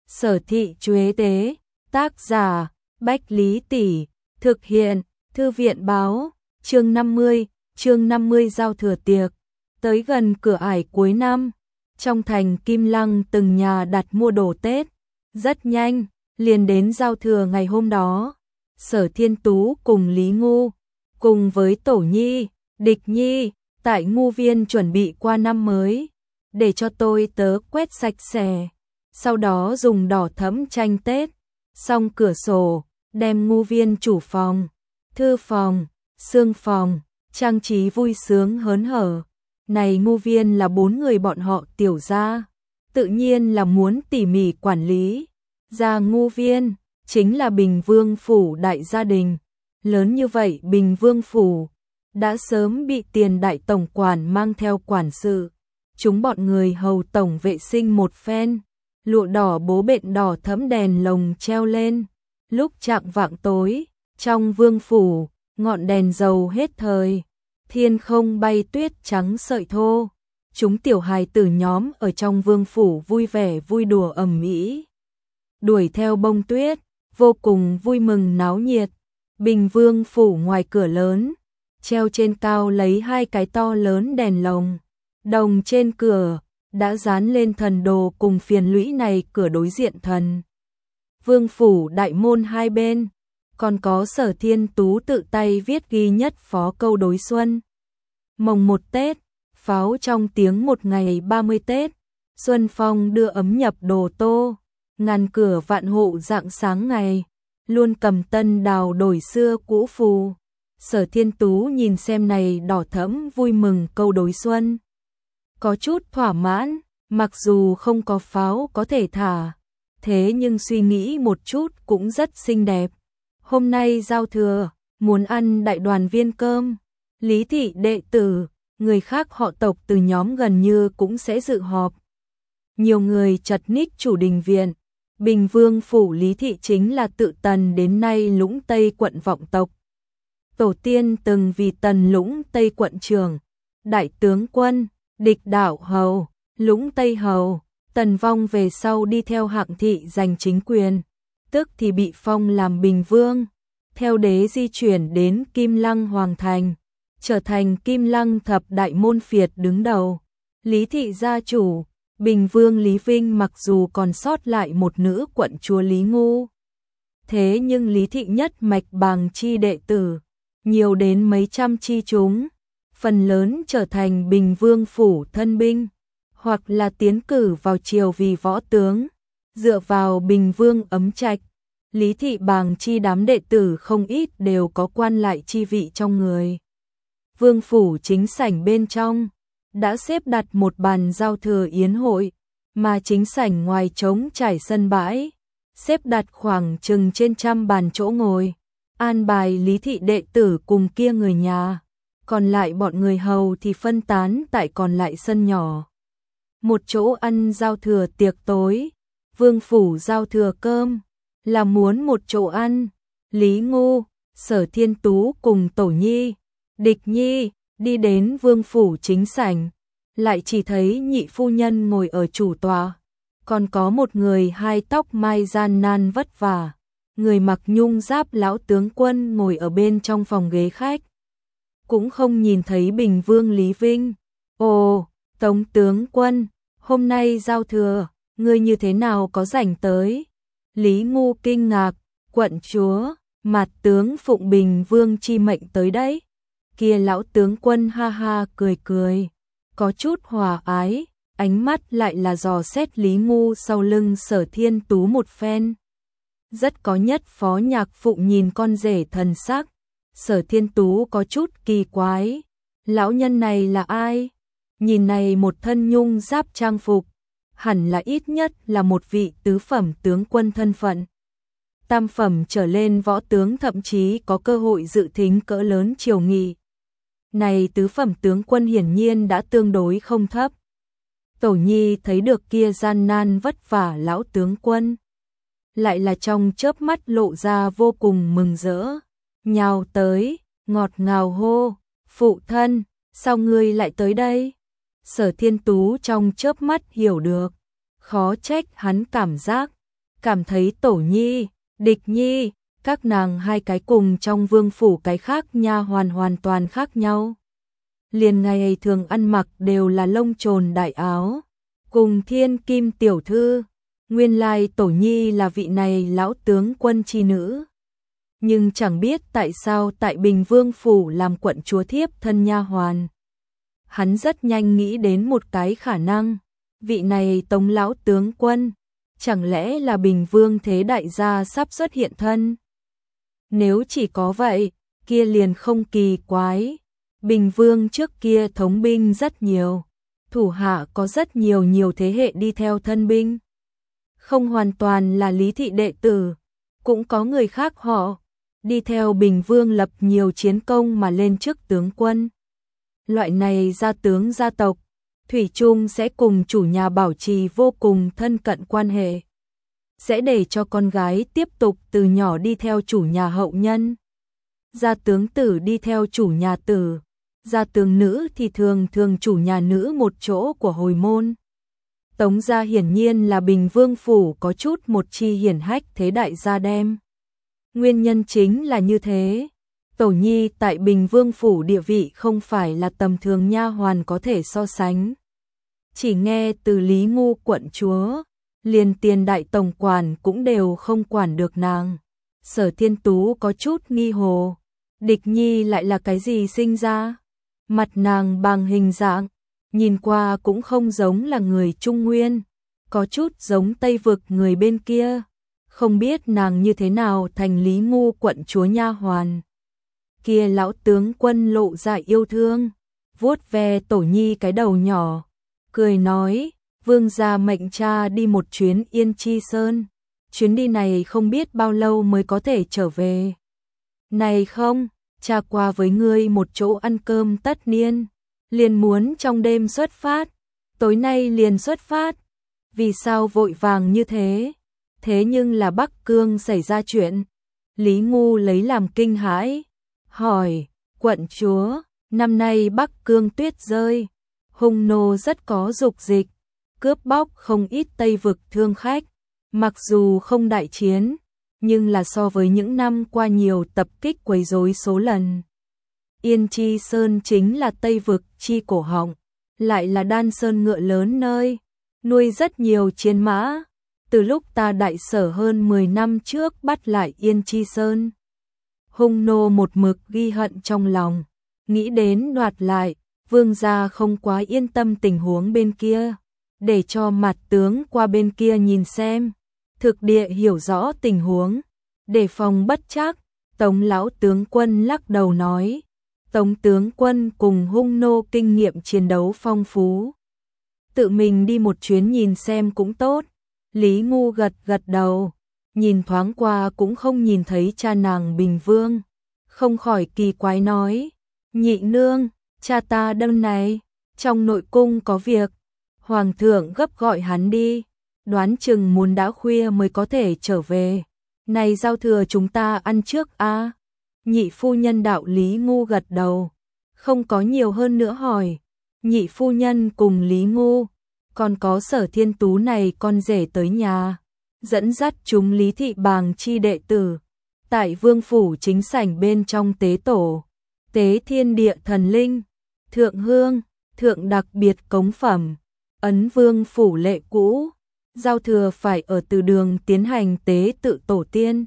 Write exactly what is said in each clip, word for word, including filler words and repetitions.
Sở thị Chuế Tế, tác giả, Bách Lý Tỷ, thực hiện, Thư viện báo, chương năm mươi, chương năm mươi giao thừa tiệc. Tới gần cửa ải cuối năm, trong thành Kim Lăng từng nhà đặt mua đồ Tết. Rất nhanh, liền đến giao thừa ngày hôm đó. Sở Thiên Tú cùng Lý Ngu, cùng với Tổ Nhi, Địch Nhi, tại Ngu Viên chuẩn bị qua năm mới, để cho tôi tớ quét sạch sẽ. Sau đó dùng đỏ thẫm tranh Tết, xong cửa sổ, đem Ngu Viên chủ phòng, thư phòng, xương phòng, trang trí vui sướng hớn hở. Này Ngu Viên là bốn người bọn họ tiểu gia, tự nhiên là muốn tỉ mỉ quản lý. Gia Ngu Viên chính là Bình Vương phủ đại gia đình, lớn như vậy Bình Vương phủ đã sớm bị Tiền đại tổng quản mang theo quản sự. Chúng bọn người hầu tổng vệ sinh một phen, lụa đỏ bố bện đỏ thẫm đèn lồng treo lên. Lúc chạng vạng tối, trong vương phủ, ngọn đèn dầu hết thời, thiên không bay tuyết trắng sợi thô. Chúng tiểu hài tử nhóm ở trong vương phủ vui vẻ vui đùa ầm ĩ, đuổi theo bông tuyết, vô cùng vui mừng náo nhiệt. Bình Vương phủ ngoài cửa lớn, treo trên cao lấy hai cái to lớn đèn lồng. Đồng trên cửa đã dán lên thần đồ cùng phiền lũy này cửa đối diện thần vương phủ đại môn hai bên, còn có Sở Thiên Tú tự tay viết ghi nhất phó câu đối xuân. Mồng một Tết, pháo trong tiếng một ngày ba mươi Tết, xuân phong đưa ấm nhập đồ tô, ngàn cửa vạn hộ rạng sáng ngày, luôn cầm tân đào đổi xưa cũ phù. Sở Thiên Tú nhìn xem này đỏ thẫm vui mừng câu đối xuân, có chút thỏa mãn, mặc dù không có pháo có thể thả, thế nhưng suy nghĩ một chút cũng rất xinh đẹp. Hôm nay giao thừa, muốn ăn đại đoàn viên cơm, Lý thị đệ tử, người khác họ tộc từ nhóm gần như cũng sẽ dự họp. Nhiều người chật ních chủ đình viện. Bình Vương phủ Lý thị chính là tự Tần đến nay Lũng Tây quận vọng tộc. Tổ tiên từng vì Tần Lũng Tây quận trưởng, đại tướng quân, địch đảo hầu, Lũng Tây hầu. Tần vong về sau đi theo Hạng thị giành chính quyền, tức thì bị phong làm Bình Vương. Theo đế di chuyển đến Kim Lăng Hoàng thành, trở thành Kim Lăng thập đại môn phiệt đứng đầu. Lý thị gia chủ, Bình Vương Lý Vinh mặc dù còn sót lại một nữ quận chúa Lý Ngu, thế nhưng Lý thị nhất mạch bàng chi đệ tử, nhiều đến mấy trăm chi chúng, phần lớn trở thành Bình Vương phủ thân binh, hoặc là tiến cử vào triều vì võ tướng. Dựa vào Bình Vương ấm trạch, Lý thị bàng chi đám đệ tử không ít đều có quan lại chi vị trong người. Vương phủ chính sảnh bên trong đã xếp đặt một bàn giao thừa yến hội, mà chính sảnh ngoài trống trải sân bãi, xếp đặt khoảng chừng trên trăm bàn chỗ ngồi, an bài Lý thị đệ tử cùng kia người nhà, còn lại bọn người hầu thì phân tán tại còn lại sân nhỏ. Một chỗ ăn giao thừa tiệc tối, vương phủ giao thừa cơm, là muốn một chỗ ăn. Lý Ngu, Sở Thiên Tú cùng Tổ Nhi, Địch Nhi đi đến vương phủ chính sảnh, lại chỉ thấy nhị phu nhân ngồi ở chủ tọa, còn có một người hai tóc mai gian nan vất vả, người mặc nhung giáp lão tướng quân ngồi ở bên trong phòng ghế khách. Cũng không nhìn thấy Bình Vương Lý Vinh. Ồ, Tống tướng quân, hôm nay giao thừa, ngươi như thế nào có rảnh tới? Lý Ngu kinh ngạc, quận chúa, mặt tướng phụng Bình Vương chi mệnh tới đấy. Kia lão tướng quân ha ha cười cười, có chút hòa ái, ánh mắt lại là dò xét Lý Ngu sau lưng Sở Thiên Tú một phen. Rất có nhất phó nhạc phụ nhìn con rể thần sắc. Sở Thiên Tú có chút kỳ quái, lão nhân này là ai? Nhìn này một thân nhung giáp trang phục, hẳn là ít nhất là một vị tứ phẩm tướng quân thân phận. Tam phẩm trở lên võ tướng thậm chí có cơ hội dự thính cỡ lớn triều nghị. Này tứ phẩm tướng quân hiển nhiên đã tương đối không thấp. Tổ Nhi thấy được kia gian nan vất vả lão tướng quân, lại là trong chớp mắt lộ ra vô cùng mừng rỡ, nhào tới, ngọt ngào hô, phụ thân, sao ngươi lại tới đây? Sở Thiên Tú trong chớp mắt hiểu được, khó trách hắn cảm giác cảm thấy Tổ Nhi, Địch Nhi, các nàng hai cái cùng trong vương phủ cái khác nha hoàn hoàn toàn khác nhau. Liền ngày thường ăn mặc đều là lông trồn đại áo, cùng thiên kim tiểu thư, nguyên lai Tổ Nhi là vị này lão tướng quân chi nữ. Nhưng chẳng biết tại sao tại Bình Vương phủ làm quận chúa thiếp thân nha hoàn. Hắn rất nhanh nghĩ đến một cái khả năng, vị này Tống lão tướng quân, chẳng lẽ là Bình Vương thế đại gia sắp xuất hiện thân? Nếu chỉ có vậy, kia liền không kỳ quái. Bình Vương trước kia thống binh rất nhiều, thủ hạ có rất nhiều nhiều thế hệ đi theo thân binh. Không hoàn toàn là Lý thị đệ tử, cũng có người khác họ đi theo Bình Vương lập nhiều chiến công mà lên chức tướng quân. Loại này gia tướng gia tộc, thủy chung sẽ cùng chủ nhà bảo trì vô cùng thân cận quan hệ. Sẽ để cho con gái tiếp tục từ nhỏ đi theo chủ nhà hậu nhân. Gia tướng tử đi theo chủ nhà tử, gia tướng nữ thì thường thường chủ nhà nữ một chỗ của hồi môn. Tống gia hiển nhiên là Bình Vương phủ có chút một chi hiển hách thế đại gia đem. Nguyên nhân chính là như thế. Tổ Nhi tại Bình Vương phủ địa vị không phải là tầm thường nha hoàn có thể so sánh. Chỉ nghe từ Lý Ngu quận chúa, liền tiền đại tổng quản cũng đều không quản được nàng. Sở Thiên Tú có chút nghi hồ, Địch Nhi lại là cái gì sinh ra? Mặt nàng bằng hình dạng, nhìn qua cũng không giống là người Trung Nguyên, có chút giống Tây vực người bên kia. Không biết nàng như thế nào thành Lý Ngu quận chúa nha hoàn. Kia lão tướng quân lộ ra yêu thương, vuốt ve Tổ Nhi cái đầu nhỏ, cười nói, vương gia mệnh cha đi một chuyến Yên Chi Sơn. Chuyến đi này không biết bao lâu mới có thể trở về. Này không, cha qua với ngươi một chỗ ăn cơm tất niên, liền muốn trong đêm xuất phát, tối nay liền xuất phát. Vì sao vội vàng như thế? Thế nhưng là Bắc Cương xảy ra chuyện. Lý Ngu lấy làm kinh hãi, hỏi, quận chúa, năm nay Bắc Cương tuyết rơi, hung nô rất có dục dịch, cướp bóc không ít Tây vực thương khách. Mặc dù không đại chiến, nhưng là so với những năm qua nhiều tập kích quấy rối số lần. Yên Chi Sơn chính là Tây vực chi cổ họng, lại là đan sơn ngựa lớn nơi, nuôi rất nhiều chiến mã. Từ lúc ta đại sở hơn mười năm trước bắt lại Yên Chi Sơn, hung nô một mực ghi hận trong lòng, nghĩ đến đoạt lại, vương gia không quá yên tâm tình huống bên kia, để cho mặt tướng qua bên kia nhìn xem, thực địa hiểu rõ tình huống, để phòng bất trắc. Tống lão tướng quân lắc đầu nói, Tống tướng quân cùng hung nô kinh nghiệm chiến đấu phong phú, tự mình đi một chuyến nhìn xem cũng tốt. Lý Ngu gật gật đầu, nhìn thoáng qua cũng không nhìn thấy cha nàng Bình Vương, không khỏi kỳ quái nói, nhị nương, cha ta đêm này, trong nội cung có việc, hoàng thượng gấp gọi hắn đi, đoán chừng muốn đã khuya mới có thể trở về, này giao thừa chúng ta ăn trước a. À? Nhị phu nhân đạo Lý Ngu gật đầu, không có nhiều hơn nữa hỏi, nhị phu nhân cùng Lý Ngu, còn có Sở Thiên Tú này con rể tới nhà, dẫn dắt chúng Lý thị bàng chi đệ tử, tại vương phủ chính sảnh bên trong tế tổ, tế thiên địa thần linh, thượng hương, thượng đặc biệt cống phẩm, ấn vương phủ lệ cũ, giao thừa phải ở từ đường tiến hành tế tự tổ tiên.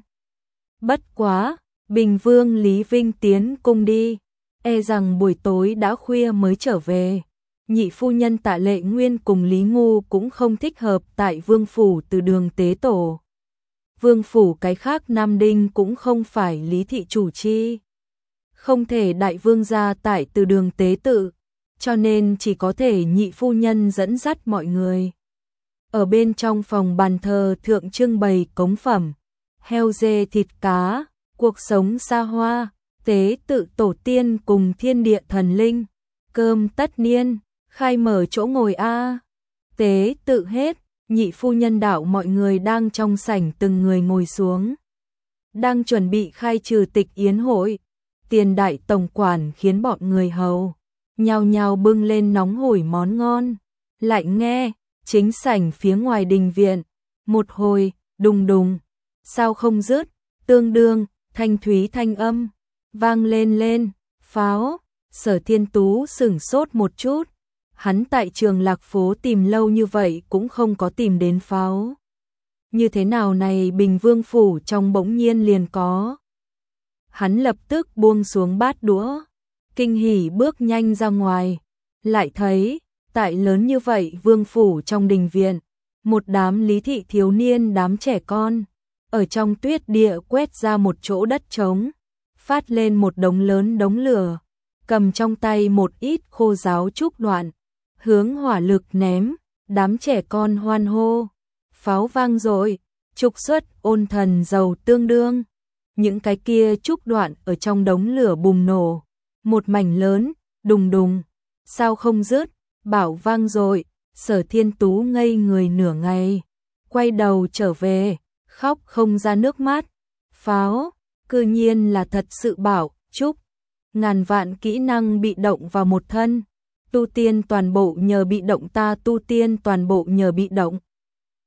Bất quá, Bình Vương Lý Vinh tiến cung đi, e rằng buổi tối đã khuya mới trở về. Nhị phu nhân Tạ Lệ Nguyên cùng Lý Ngu cũng không thích hợp tại vương phủ từ đường tế tổ. Vương phủ cái khác Nam Đinh cũng không phải Lý thị chủ chi, không thể đại vương gia tại từ đường tế tự, cho nên chỉ có thể nhị phu nhân dẫn dắt mọi người. Ở bên trong phòng bàn thờ thượng trưng bày cống phẩm, heo dê thịt cá, cuộc sống xa hoa, tế tự tổ tiên cùng thiên địa thần linh, cơm tất niên, khai mở chỗ ngồi a. Tế tự hết, nhị phu nhân đạo mọi người đang trong sảnh từng người ngồi xuống, đang chuẩn bị khai trừ tịch yến hội. Tiền đại tổng quản khiến bọn người hầu nhao nhao bưng lên nóng hổi món ngon. Lại nghe chính sảnh phía ngoài đình viện, một hồi đùng đùng, sao không dứt, tương đương, thanh thúy thanh âm, vang lên lên, pháo, Sở Thiên Tú sửng sốt một chút, hắn tại Trường Lạc phố tìm lâu như vậy cũng không có tìm đến pháo. Như thế nào này Bình Vương phủ trong bỗng nhiên liền có. Hắn lập tức buông xuống bát đũa, kinh hỉ bước nhanh ra ngoài, lại thấy, tại lớn như vậy vương phủ trong đình viện, một đám lý thị thiếu niên đám trẻ con, ở trong tuyết địa quét ra một chỗ đất trống, phát lên một đống lớn đống lửa, cầm trong tay một ít khô giáo trúc đoạn, hướng hỏa lực ném, đám trẻ con hoan hô, pháo vang rồi, trục xuất ôn thần dầu tương đương. Những cái kia trúc đoạn ở trong đống lửa bùng nổ, một mảnh lớn, đùng đùng, sao không dứt, bảo vang rồi, Sở Thiên Tú ngây người nửa ngày, quay đầu trở về, khóc không ra nước mắt, pháo, cư nhiên là thật sự bảo, chúc, ngàn vạn kỹ năng bị động vào một thân, tu tiên toàn bộ nhờ bị động ta tu tiên toàn bộ nhờ bị động.